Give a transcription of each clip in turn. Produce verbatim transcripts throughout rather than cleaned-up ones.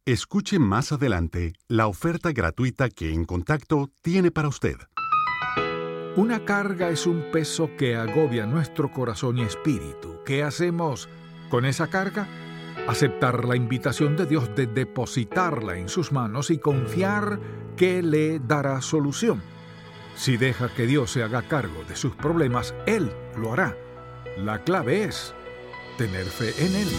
Escuche más adelante la oferta gratuita que En Contacto tiene para usted. Una carga es un peso que agobia nuestro corazón y espíritu. ¿Qué hacemos con esa carga? Aceptar la invitación de Dios de depositarla en sus manos y confiar que le dará solución. Si deja que Dios se haga cargo de sus problemas, Él lo hará. La clave es tener fe en Él.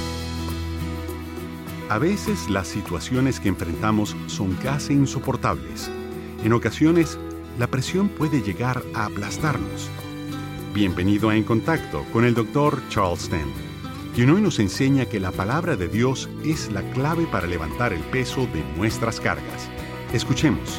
A veces las situaciones que enfrentamos son casi insoportables. En ocasiones, la presión puede llegar a aplastarnos. Bienvenido a En Contacto con el doctor Charles Stanley, quien hoy nos enseña que la palabra de Dios es la clave para levantar el peso de nuestras cargas. Escuchemos.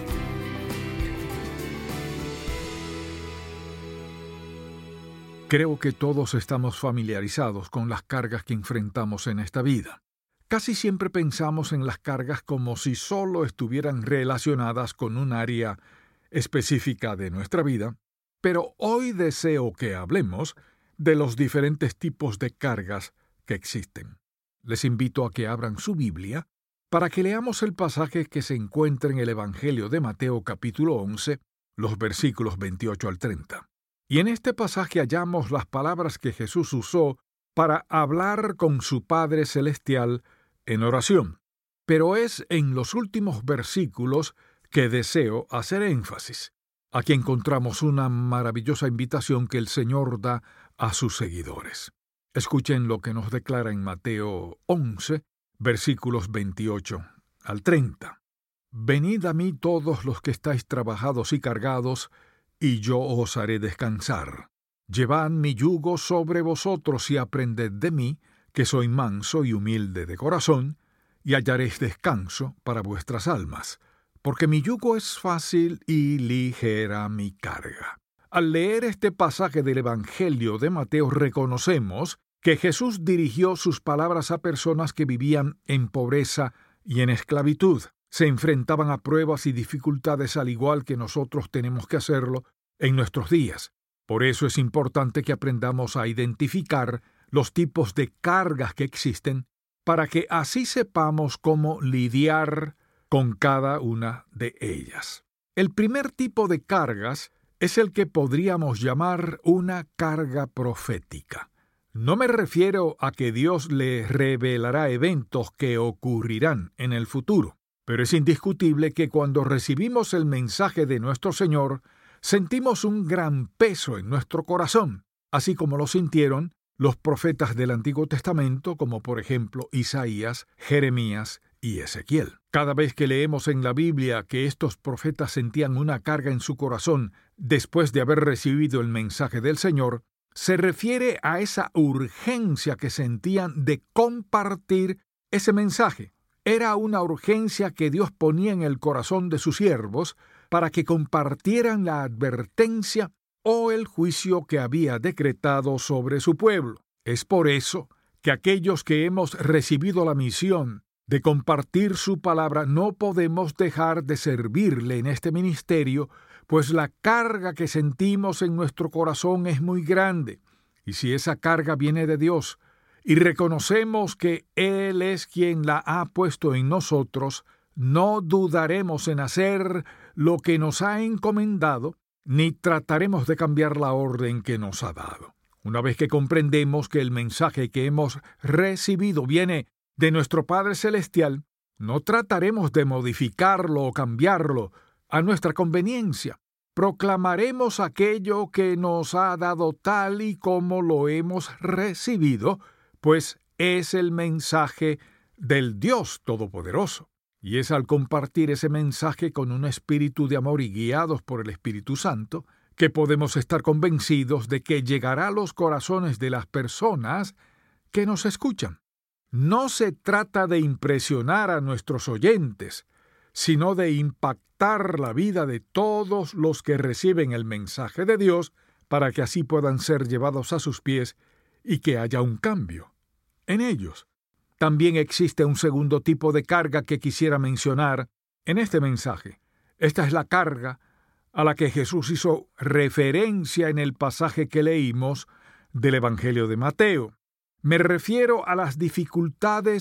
Creo que todos estamos familiarizados con las cargas que enfrentamos en esta vida. Casi siempre pensamos en las cargas como si solo estuvieran relacionadas con un área específica de nuestra vida, pero hoy deseo que hablemos de los diferentes tipos de cargas que existen. Les invito a que abran su Biblia para que leamos el pasaje que se encuentra en el Evangelio de Mateo capítulo once, los versículos veintiocho al treinta. Y en este pasaje hallamos las palabras que Jesús usó para hablar con su Padre Celestial en oración. Pero es en los últimos versículos que deseo hacer énfasis. Aquí encontramos una maravillosa invitación que el Señor da a sus seguidores. Escuchen lo que nos declara en Mateo once, versículos veintiocho al treinta. Venid a mí todos los que estáis trabajados y cargados, y yo os haré descansar. Llevad mi yugo sobre vosotros y aprended de mí, que soy manso y humilde de corazón, y hallaréis descanso para vuestras almas, porque mi yugo es fácil y ligera mi carga. Al leer este pasaje del Evangelio de Mateo reconocemos que Jesús dirigió sus palabras a personas que vivían en pobreza y en esclavitud. Se enfrentaban a pruebas y dificultades al igual que nosotros tenemos que hacerlo en nuestros días. Por eso es importante que aprendamos a identificar los tipos de cargas que existen para que así sepamos cómo lidiar con cada una de ellas. El primer tipo de cargas es el que podríamos llamar una carga profética. No me refiero a que Dios le revelará eventos que ocurrirán en el futuro. Pero es indiscutible que cuando recibimos el mensaje de nuestro Señor, sentimos un gran peso en nuestro corazón, así como lo sintieron los profetas del Antiguo Testamento, como por ejemplo Isaías, Jeremías y Ezequiel. Cada vez que leemos en la Biblia que estos profetas sentían una carga en su corazón después de haber recibido el mensaje del Señor, se refiere a esa urgencia que sentían de compartir ese mensaje. Era una urgencia que Dios ponía en el corazón de sus siervos para que compartieran la advertencia o el juicio que había decretado sobre su pueblo. Es por eso que aquellos que hemos recibido la misión de compartir su palabra no podemos dejar de servirle en este ministerio, pues la carga que sentimos en nuestro corazón es muy grande. Y si esa carga viene de Dios, y reconocemos que Él es quien la ha puesto en nosotros, no dudaremos en hacer lo que nos ha encomendado, ni trataremos de cambiar la orden que nos ha dado. Una vez que comprendemos que el mensaje que hemos recibido viene de nuestro Padre Celestial, no trataremos de modificarlo o cambiarlo a nuestra conveniencia. Proclamaremos aquello que nos ha dado tal y como lo hemos recibido, pues es el mensaje del Dios Todopoderoso. Y es al compartir ese mensaje con un espíritu de amor y guiados por el Espíritu Santo que podemos estar convencidos de que llegará a los corazones de las personas que nos escuchan. No se trata de impresionar a nuestros oyentes, sino de impactar la vida de todos los que reciben el mensaje de Dios para que así puedan ser llevados a sus pies y que haya un cambio en ellos. También existe un segundo tipo de carga que quisiera mencionar en este mensaje. Esta es la carga a la que Jesús hizo referencia en el pasaje que leímos del Evangelio de Mateo. Me refiero a las dificultades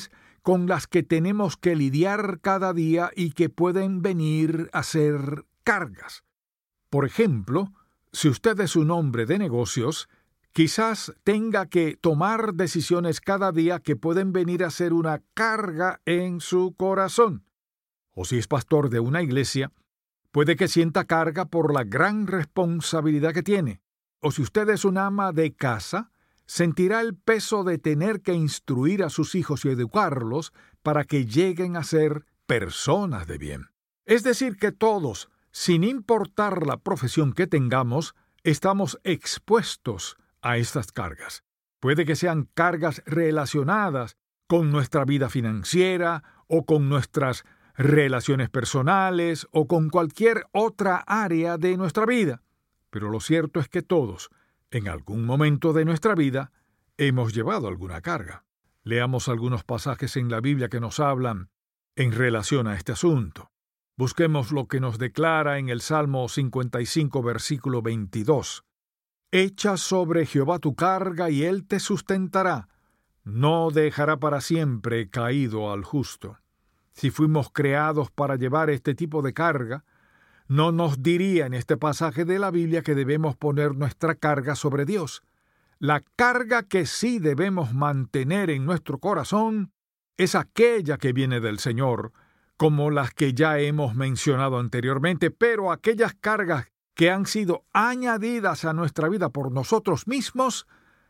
con las que tenemos que lidiar cada día y que pueden venir a ser cargas. Por ejemplo, si usted es un hombre de negocios, quizás tenga que tomar decisiones cada día que pueden venir a ser una carga en su corazón. O si es pastor de una iglesia, puede que sienta carga por la gran responsabilidad que tiene. O si usted es una ama de casa, sentirá el peso de tener que instruir a sus hijos y educarlos para que lleguen a ser personas de bien. Es decir, que todos, sin importar la profesión que tengamos, estamos expuestos a estas cargas. Puede que sean cargas relacionadas con nuestra vida financiera o con nuestras relaciones personales o con cualquier otra área de nuestra vida. Pero lo cierto es que todos, en algún momento de nuestra vida, hemos llevado alguna carga. Leamos algunos pasajes en la Biblia que nos hablan en relación a este asunto. Busquemos lo que nos declara en el Salmo cincuenta y cinco, versículo veintidós. Echa sobre Jehová tu carga y él te sustentará. No dejará para siempre caído al justo. Si fuimos creados para llevar este tipo de carga, no nos diría en este pasaje de la Biblia que debemos poner nuestra carga sobre Dios. La carga que sí debemos mantener en nuestro corazón es aquella que viene del Señor, como las que ya hemos mencionado anteriormente, pero aquellas cargas que han sido añadidas a nuestra vida por nosotros mismos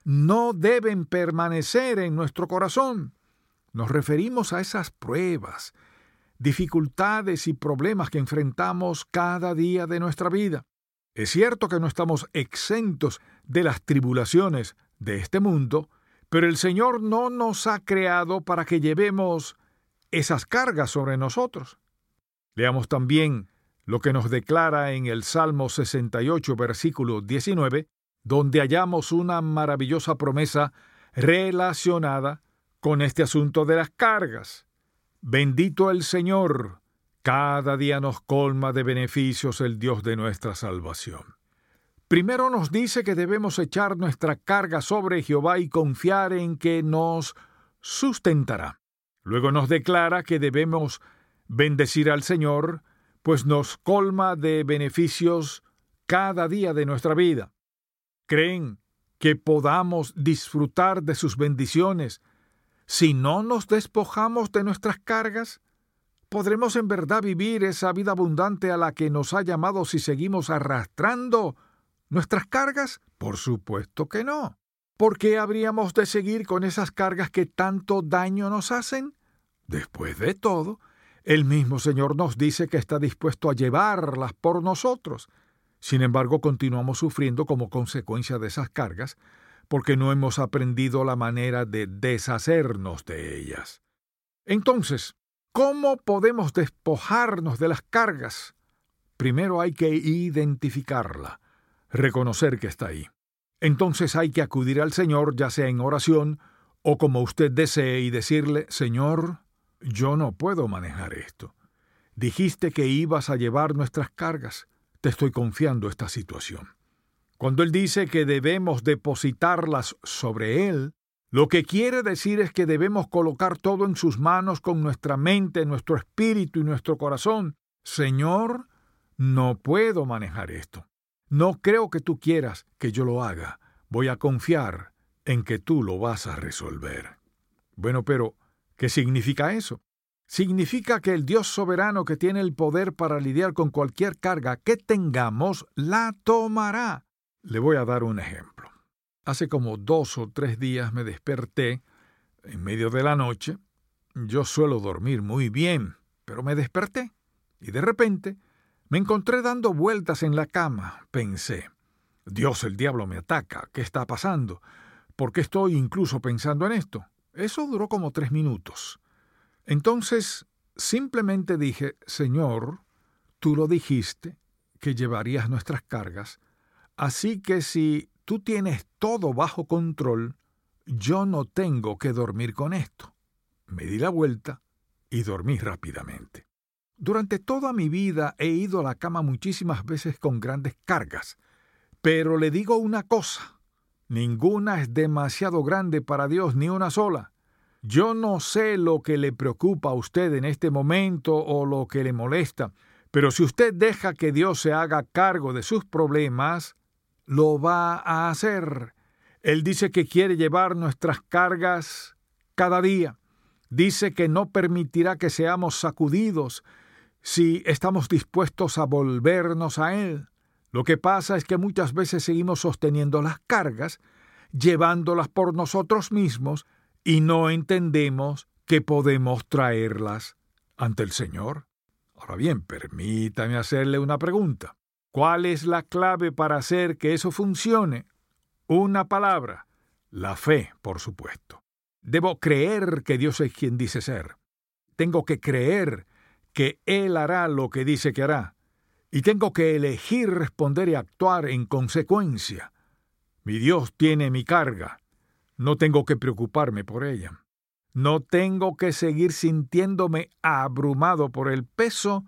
no deben permanecer en nuestro corazón. Nos referimos a esas pruebas, dificultades y problemas que enfrentamos cada día de nuestra vida. Es cierto que no estamos exentos de las tribulaciones de este mundo, pero el Señor no nos ha creado para que llevemos esas cargas sobre nosotros. Leamos también lo que nos declara en el Salmo sesenta y ocho, versículo diecinueve, donde hallamos una maravillosa promesa relacionada con este asunto de las cargas. Bendito el Señor, cada día nos colma de beneficios el Dios de nuestra salvación. Primero nos dice que debemos echar nuestra carga sobre Jehová y confiar en que nos sustentará. Luego nos declara que debemos bendecir al Señor, pues nos colma de beneficios cada día de nuestra vida. ¿Creen que podamos disfrutar de sus bendiciones si no nos despojamos de nuestras cargas? ¿Podremos en verdad vivir esa vida abundante a la que nos ha llamado si seguimos arrastrando nuestras cargas? Por supuesto que no. ¿Por qué habríamos de seguir con esas cargas que tanto daño nos hacen? Después de todo, el mismo Señor nos dice que está dispuesto a llevarlas por nosotros. Sin embargo, continuamos sufriendo como consecuencia de esas cargas porque no hemos aprendido la manera de deshacernos de ellas. Entonces, ¿cómo podemos despojarnos de las cargas? Primero hay que identificarla, reconocer que está ahí. Entonces hay que acudir al Señor, ya sea en oración o como usted desee, y decirle: Señor, yo no puedo manejar esto. Dijiste que ibas a llevar nuestras cargas. Te estoy confiando esta situación. Cuando Él dice que debemos depositarlas sobre Él, lo que quiere decir es que debemos colocar todo en sus manos con nuestra mente, nuestro espíritu y nuestro corazón. Señor, no puedo manejar esto. No creo que tú quieras que yo lo haga. Voy a confiar en que tú lo vas a resolver. Bueno, pero ¿qué significa eso? Significa que el Dios soberano que tiene el poder para lidiar con cualquier carga que tengamos, la tomará. Le voy a dar un ejemplo. Hace como dos o tres días me desperté en medio de la noche. Yo suelo dormir muy bien, pero me desperté y de repente me encontré dando vueltas en la cama. Pensé: Dios, el diablo me ataca. ¿Qué está pasando? ¿Por qué estoy incluso pensando en esto? Eso duró como tres minutos. Entonces, simplemente dije: Señor, tú lo dijiste, que llevarías nuestras cargas, así que si tú tienes todo bajo control, yo no tengo que dormir con esto. Me di la vuelta y dormí rápidamente. Durante toda mi vida he ido a la cama muchísimas veces con grandes cargas, pero le digo una cosa: ninguna es demasiado grande para Dios, ni una sola. Yo no sé lo que le preocupa a usted en este momento o lo que le molesta, pero si usted deja que Dios se haga cargo de sus problemas, lo va a hacer. Él dice que quiere llevar nuestras cargas cada día. Dice que no permitirá que seamos sacudidos si estamos dispuestos a volvernos a Él. Lo que pasa es que muchas veces seguimos sosteniendo las cargas, llevándolas por nosotros mismos, y no entendemos que podemos traerlas ante el Señor. Ahora bien, permítame hacerle una pregunta. ¿Cuál es la clave para hacer que eso funcione? Una palabra: la fe, por supuesto. Debo creer que Dios es quien dice ser. Tengo que creer que Él hará lo que dice que hará. Y tengo que elegir responder y actuar en consecuencia. Mi Dios tiene mi carga. No tengo que preocuparme por ella. No tengo que seguir sintiéndome abrumado por el peso,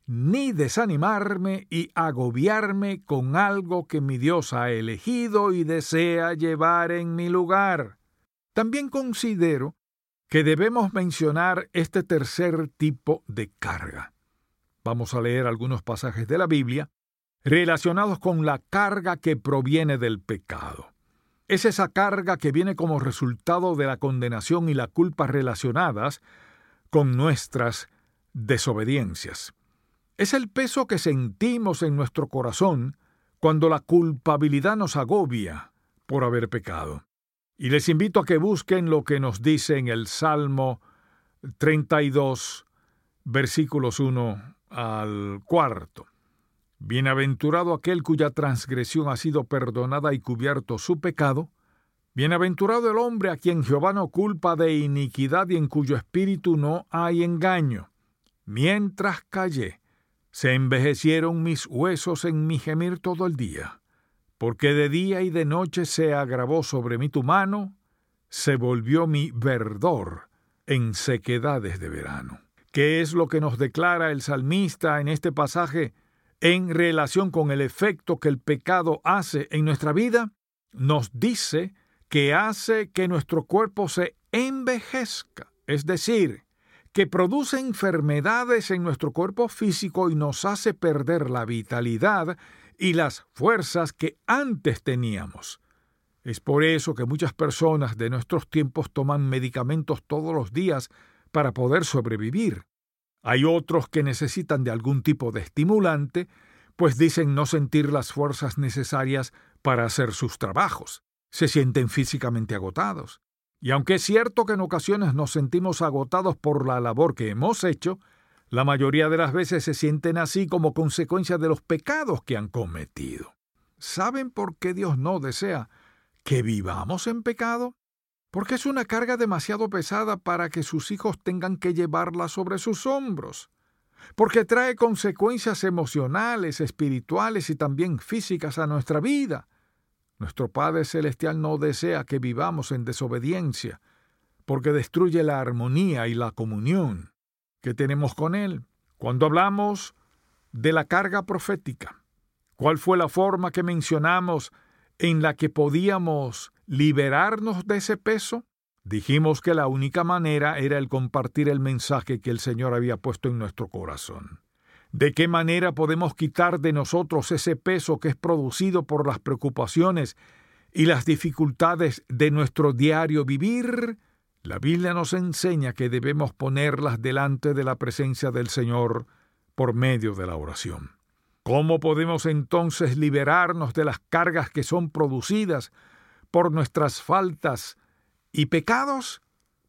ni desanimarme y agobiarme con algo que mi Dios ha elegido y desea llevar en mi lugar. También considero que debemos mencionar este tercer tipo de carga. Vamos a leer algunos pasajes de la Biblia relacionados con la carga que proviene del pecado. Es esa carga que viene como resultado de la condenación y la culpa relacionadas con nuestras desobediencias. Es el peso que sentimos en nuestro corazón cuando la culpabilidad nos agobia por haber pecado. Y les invito a que busquen lo que nos dice en el Salmo treinta y dos, versículos uno al cuarto. Bienaventurado aquel cuya transgresión ha sido perdonada y cubierto su pecado. Bienaventurado el hombre a quien Jehová no culpa de iniquidad y en cuyo espíritu no hay engaño. Mientras callé, se envejecieron mis huesos en mi gemir todo el día, porque de día y de noche se agravó sobre mí tu mano, se volvió mi verdor en sequedades de verano. ¿Qué es lo que nos declara el salmista en este pasaje en relación con el efecto que el pecado hace en nuestra vida? Nos dice que hace que nuestro cuerpo se envejezca, es decir, que produce enfermedades en nuestro cuerpo físico y nos hace perder la vitalidad y las fuerzas que antes teníamos. Es por eso que muchas personas de nuestros tiempos toman medicamentos todos los días para poder sobrevivir. Hay otros que necesitan de algún tipo de estimulante, pues dicen no sentir las fuerzas necesarias para hacer sus trabajos. Se sienten físicamente agotados. Y aunque es cierto que en ocasiones nos sentimos agotados por la labor que hemos hecho, la mayoría de las veces se sienten así como consecuencia de los pecados que han cometido. ¿Saben por qué Dios no desea que vivamos en pecado? Porque es una carga demasiado pesada para que sus hijos tengan que llevarla sobre sus hombros. Porque trae consecuencias emocionales, espirituales y también físicas a nuestra vida. Nuestro Padre Celestial no desea que vivamos en desobediencia, porque destruye la armonía y la comunión que tenemos con Él. Cuando hablamos de la carga profética, ¿cuál fue la forma que mencionamos en la que podíamos liberarnos de ese peso? Dijimos que la única manera era el compartir el mensaje que el Señor había puesto en nuestro corazón. ¿De qué manera podemos quitar de nosotros ese peso que es producido por las preocupaciones y las dificultades de nuestro diario vivir? La Biblia nos enseña que debemos ponerlas delante de la presencia del Señor por medio de la oración. ¿Cómo podemos entonces liberarnos de las cargas que son producidas por nuestras faltas y pecados?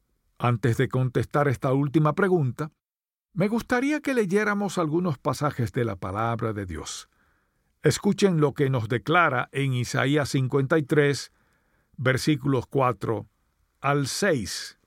Antes de contestar esta última pregunta, me gustaría que leyéramos algunos pasajes de la palabra de Dios. Escuchen lo que nos declara en Isaías cincuenta y tres, versículos cuatro al seis.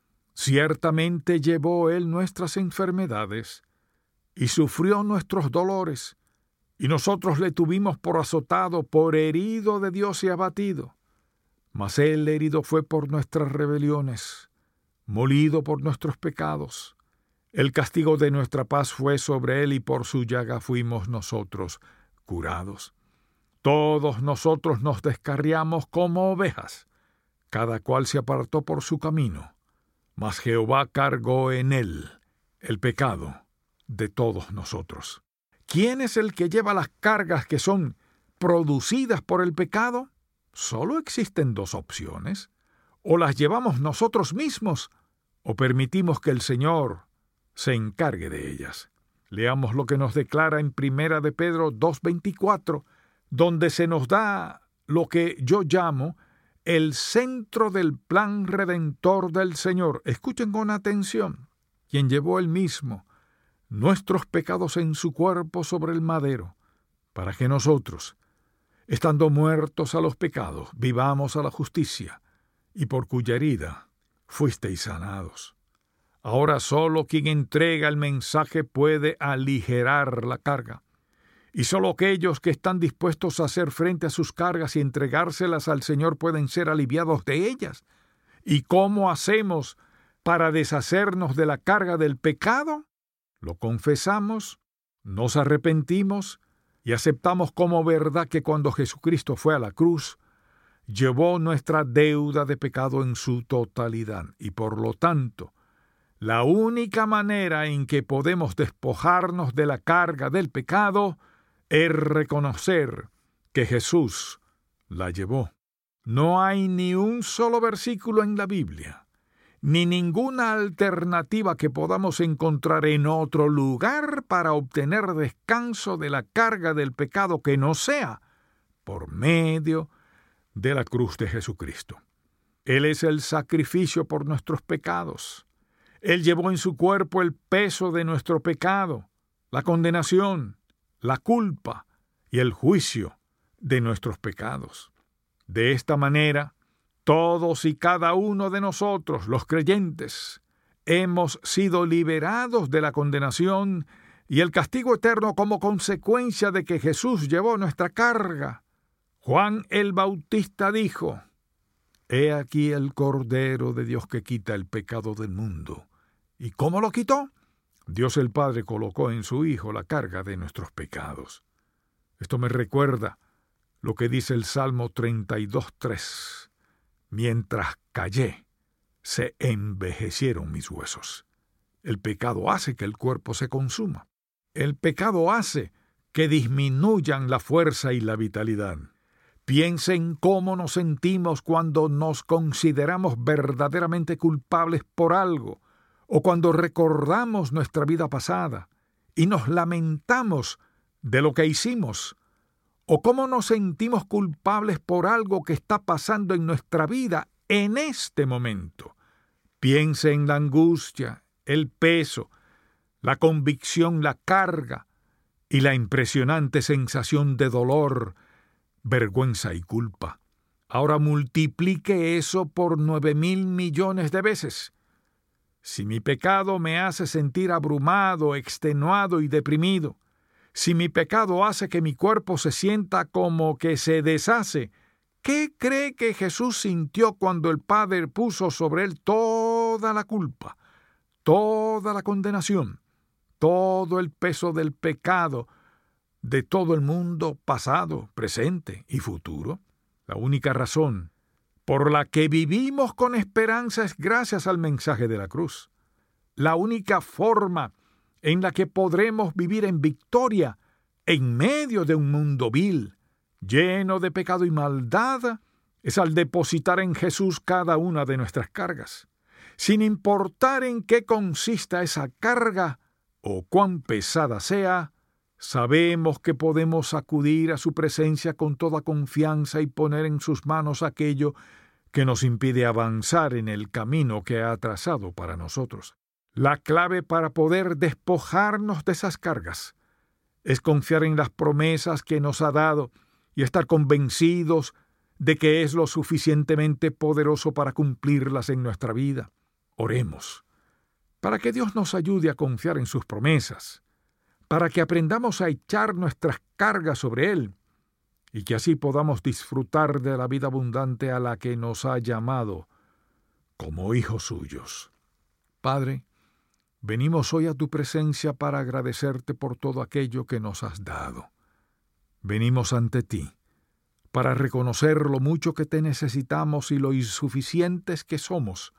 Ciertamente llevó Él nuestras enfermedades y sufrió nuestros dolores, y nosotros le tuvimos por azotado, por herido de Dios y abatido. Mas Él herido fue por nuestras rebeliones, molido por nuestros pecados. El castigo de nuestra paz fue sobre Él, y por su llaga fuimos nosotros curados. Todos nosotros nos descarriamos como ovejas, cada cual se apartó por su camino, mas Jehová cargó en él el pecado de todos nosotros. ¿Quién es el que lleva las cargas que son producidas por el pecado? Solo existen dos opciones. O las llevamos nosotros mismos, o permitimos que el Señor se encargue de ellas. Leamos lo que nos declara en Primera de Pedro dos veinticuatro, donde se nos da lo que yo llamo el centro del plan redentor del Señor. Escuchen con atención. Quien llevó él mismo nuestros pecados en su cuerpo sobre el madero, para que nosotros, estando muertos a los pecados, vivamos a la justicia, y por cuya herida fuisteis sanados. Ahora solo quien entrega el mensaje puede aligerar la carga, y solo aquellos que están dispuestos a hacer frente a sus cargas y entregárselas al Señor pueden ser aliviados de ellas. ¿Y cómo hacemos para deshacernos de la carga del pecado? Lo confesamos, nos arrepentimos y aceptamos como verdad que cuando Jesucristo fue a la cruz, llevó nuestra deuda de pecado en su totalidad, y por lo tanto, la única manera en que podemos despojarnos de la carga del pecado es reconocer que Jesús la llevó. No hay ni un solo versículo en la Biblia, ni ninguna alternativa que podamos encontrar en otro lugar para obtener descanso de la carga del pecado que no sea por medio de la cruz de Jesucristo. Él es el sacrificio por nuestros pecados. Él llevó en su cuerpo el peso de nuestro pecado, la condenación, la culpa y el juicio de nuestros pecados. De esta manera, todos y cada uno de nosotros, los creyentes, hemos sido liberados de la condenación y el castigo eterno como consecuencia de que Jesús llevó nuestra carga. Juan el Bautista dijo: «He aquí el Cordero de Dios que quita el pecado del mundo». ¿Y cómo lo quitó? Dios el Padre colocó en su Hijo la carga de nuestros pecados. Esto me recuerda lo que dice el Salmo treinta y dos tres. Mientras callé, se envejecieron mis huesos. El pecado hace que el cuerpo se consuma. El pecado hace que disminuyan la fuerza y la vitalidad. Piensen cómo nos sentimos cuando nos consideramos verdaderamente culpables por algo, o cuando recordamos nuestra vida pasada y nos lamentamos de lo que hicimos, o cómo nos sentimos culpables por algo que está pasando en nuestra vida en este momento. Piense en la angustia, el peso, la convicción, la carga y la impresionante sensación de dolor, vergüenza y culpa. Ahora multiplique eso por nueve mil millones de veces. Si mi pecado me hace sentir abrumado, extenuado y deprimido, si mi pecado hace que mi cuerpo se sienta como que se deshace, ¿qué cree que Jesús sintió cuando el Padre puso sobre él toda la culpa, toda la condenación, todo el peso del pecado de todo el mundo pasado, presente y futuro? La única razón por la que vivimos con esperanza es gracias al mensaje de la cruz. La única forma en la que podremos vivir en victoria en medio de un mundo vil, lleno de pecado y maldad, es al depositar en Jesús cada una de nuestras cargas. Sin importar en qué consista esa carga o cuán pesada sea, sabemos que podemos acudir a su presencia con toda confianza y poner en sus manos aquello que nos impide avanzar en el camino que ha trazado para nosotros. La clave para poder despojarnos de esas cargas es confiar en las promesas que nos ha dado y estar convencidos de que es lo suficientemente poderoso para cumplirlas en nuestra vida. Oremos para que Dios nos ayude a confiar en sus promesas, para que aprendamos a echar nuestras cargas sobre Él y que así podamos disfrutar de la vida abundante a la que nos ha llamado como hijos suyos. Padre, venimos hoy a tu presencia para agradecerte por todo aquello que nos has dado. Venimos ante ti para reconocer lo mucho que te necesitamos y lo insuficientes que somos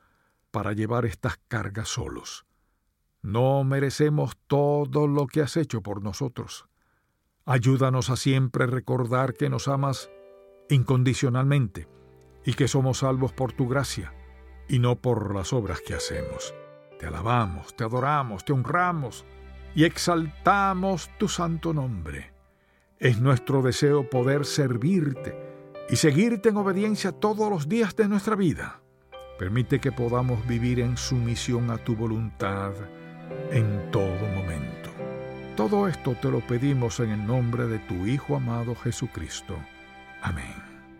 para llevar estas cargas solos. No merecemos todo lo que has hecho por nosotros. Ayúdanos a siempre recordar que nos amas incondicionalmente y que somos salvos por tu gracia y no por las obras que hacemos. Te alabamos, te adoramos, te honramos y exaltamos tu santo nombre. Es nuestro deseo poder servirte y seguirte en obediencia todos los días de nuestra vida. Permite que podamos vivir en sumisión a tu voluntad en todo momento. Todo esto te lo pedimos en el nombre de tu Hijo amado Jesucristo. Amén.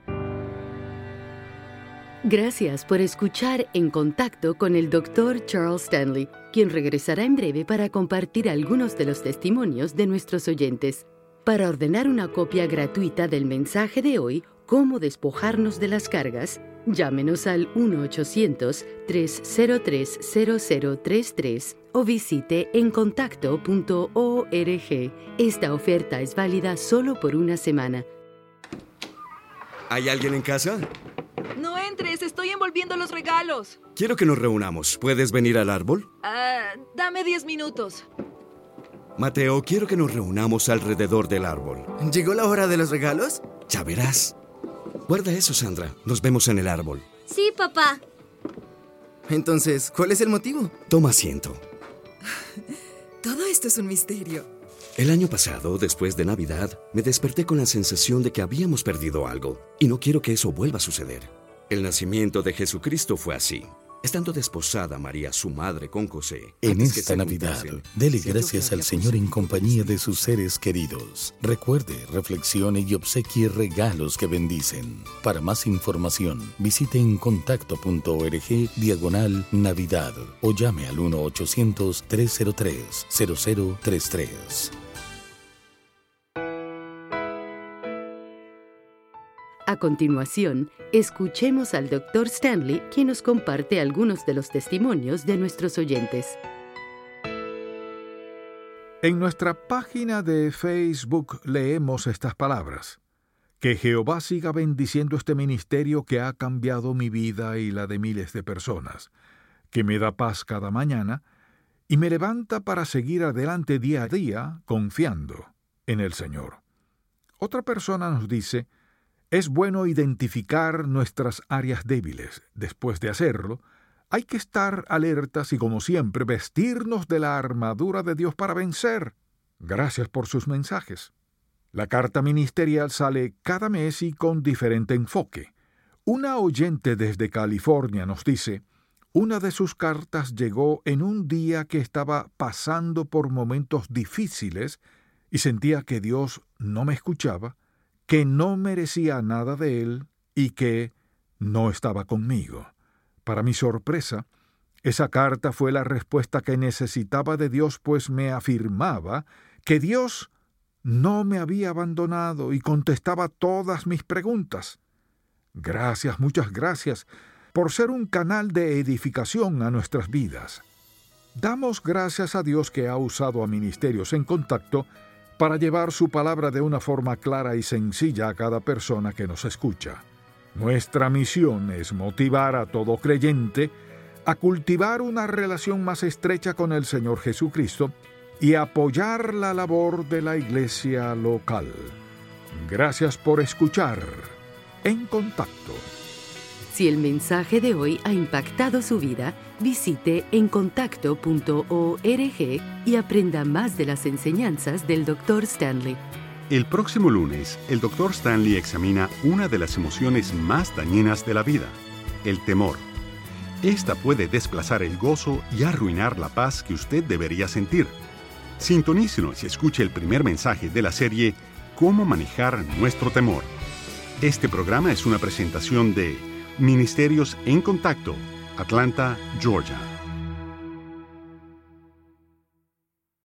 Gracias por escuchar En Contacto con el doctor Charles Stanley, quien regresará en breve para compartir algunos de los testimonios de nuestros oyentes. Para ordenar una copia gratuita del mensaje de hoy, Cómo despojarnos de las cargas, llámenos al uno ochocientos, tres cero tres, cero cero tres tres o visite en contacto punto org. Esta oferta es válida solo por una semana. ¿Hay alguien en casa? No entres, estoy envolviendo los regalos. Quiero que nos reunamos. ¿Puedes venir al árbol? Ah, dame diez minutos. Mateo, quiero que nos reunamos alrededor del árbol. ¿Llegó la hora de los regalos? Ya verás. Guarda eso, Sandra. Nos vemos en el árbol. Sí, papá. Entonces, ¿cuál es el motivo? Toma asiento. Todo esto es un misterio. El año pasado, después de Navidad, me desperté con la sensación de que habíamos perdido algo, y no quiero que eso vuelva a suceder. El nacimiento de Jesucristo fue así. Estando desposada María, su madre, con José. En esta Navidad, dele gracias al Señor en compañía de sus seres queridos. Recuerde, reflexione y obsequie regalos que bendicen. Para más información, visite en contacto punto org diagonal Navidad o llame al uno ochocientos, tres cero tres, cero cero tres tres. A continuación, escuchemos al doctor Stanley, quien nos comparte algunos de los testimonios de nuestros oyentes. En nuestra página de Facebook leemos estas palabras. Que Jehová siga bendiciendo este ministerio que ha cambiado mi vida y la de miles de personas, que me da paz cada mañana y me levanta para seguir adelante día a día confiando en el Señor. Otra persona nos dice: es bueno identificar nuestras áreas débiles. Después de hacerlo, hay que estar alertas y, como siempre, vestirnos de la armadura de Dios para vencer. Gracias por sus mensajes. La carta ministerial sale cada mes y con diferente enfoque. Una oyente desde California nos dice: una de sus cartas llegó en un día que estaba pasando por momentos difíciles y sentía que Dios no me escuchaba, que no merecía nada de Él y que no estaba conmigo. Para mi sorpresa, esa carta fue la respuesta que necesitaba de Dios, pues me afirmaba que Dios no me había abandonado y contestaba todas mis preguntas. Gracias, muchas gracias, por ser un canal de edificación a nuestras vidas. Damos gracias a Dios que ha usado a Ministerios en Contacto para llevar su palabra de una forma clara y sencilla a cada persona que nos escucha. Nuestra misión es motivar a todo creyente a cultivar una relación más estrecha con el Señor Jesucristo y apoyar la labor de la iglesia local. Gracias por escuchar En Contacto. Si el mensaje de hoy ha impactado su vida, visite en contacto punto org y aprenda más de las enseñanzas del doctor Stanley. El próximo lunes, el doctor Stanley examina una de las emociones más dañinas de la vida, el temor. Esta puede desplazar el gozo y arruinar la paz que usted debería sentir. Sintonícenos y escuche el primer mensaje de la serie Cómo manejar nuestro temor. Este programa es una presentación de Ministerios en Contacto, Atlanta, Georgia.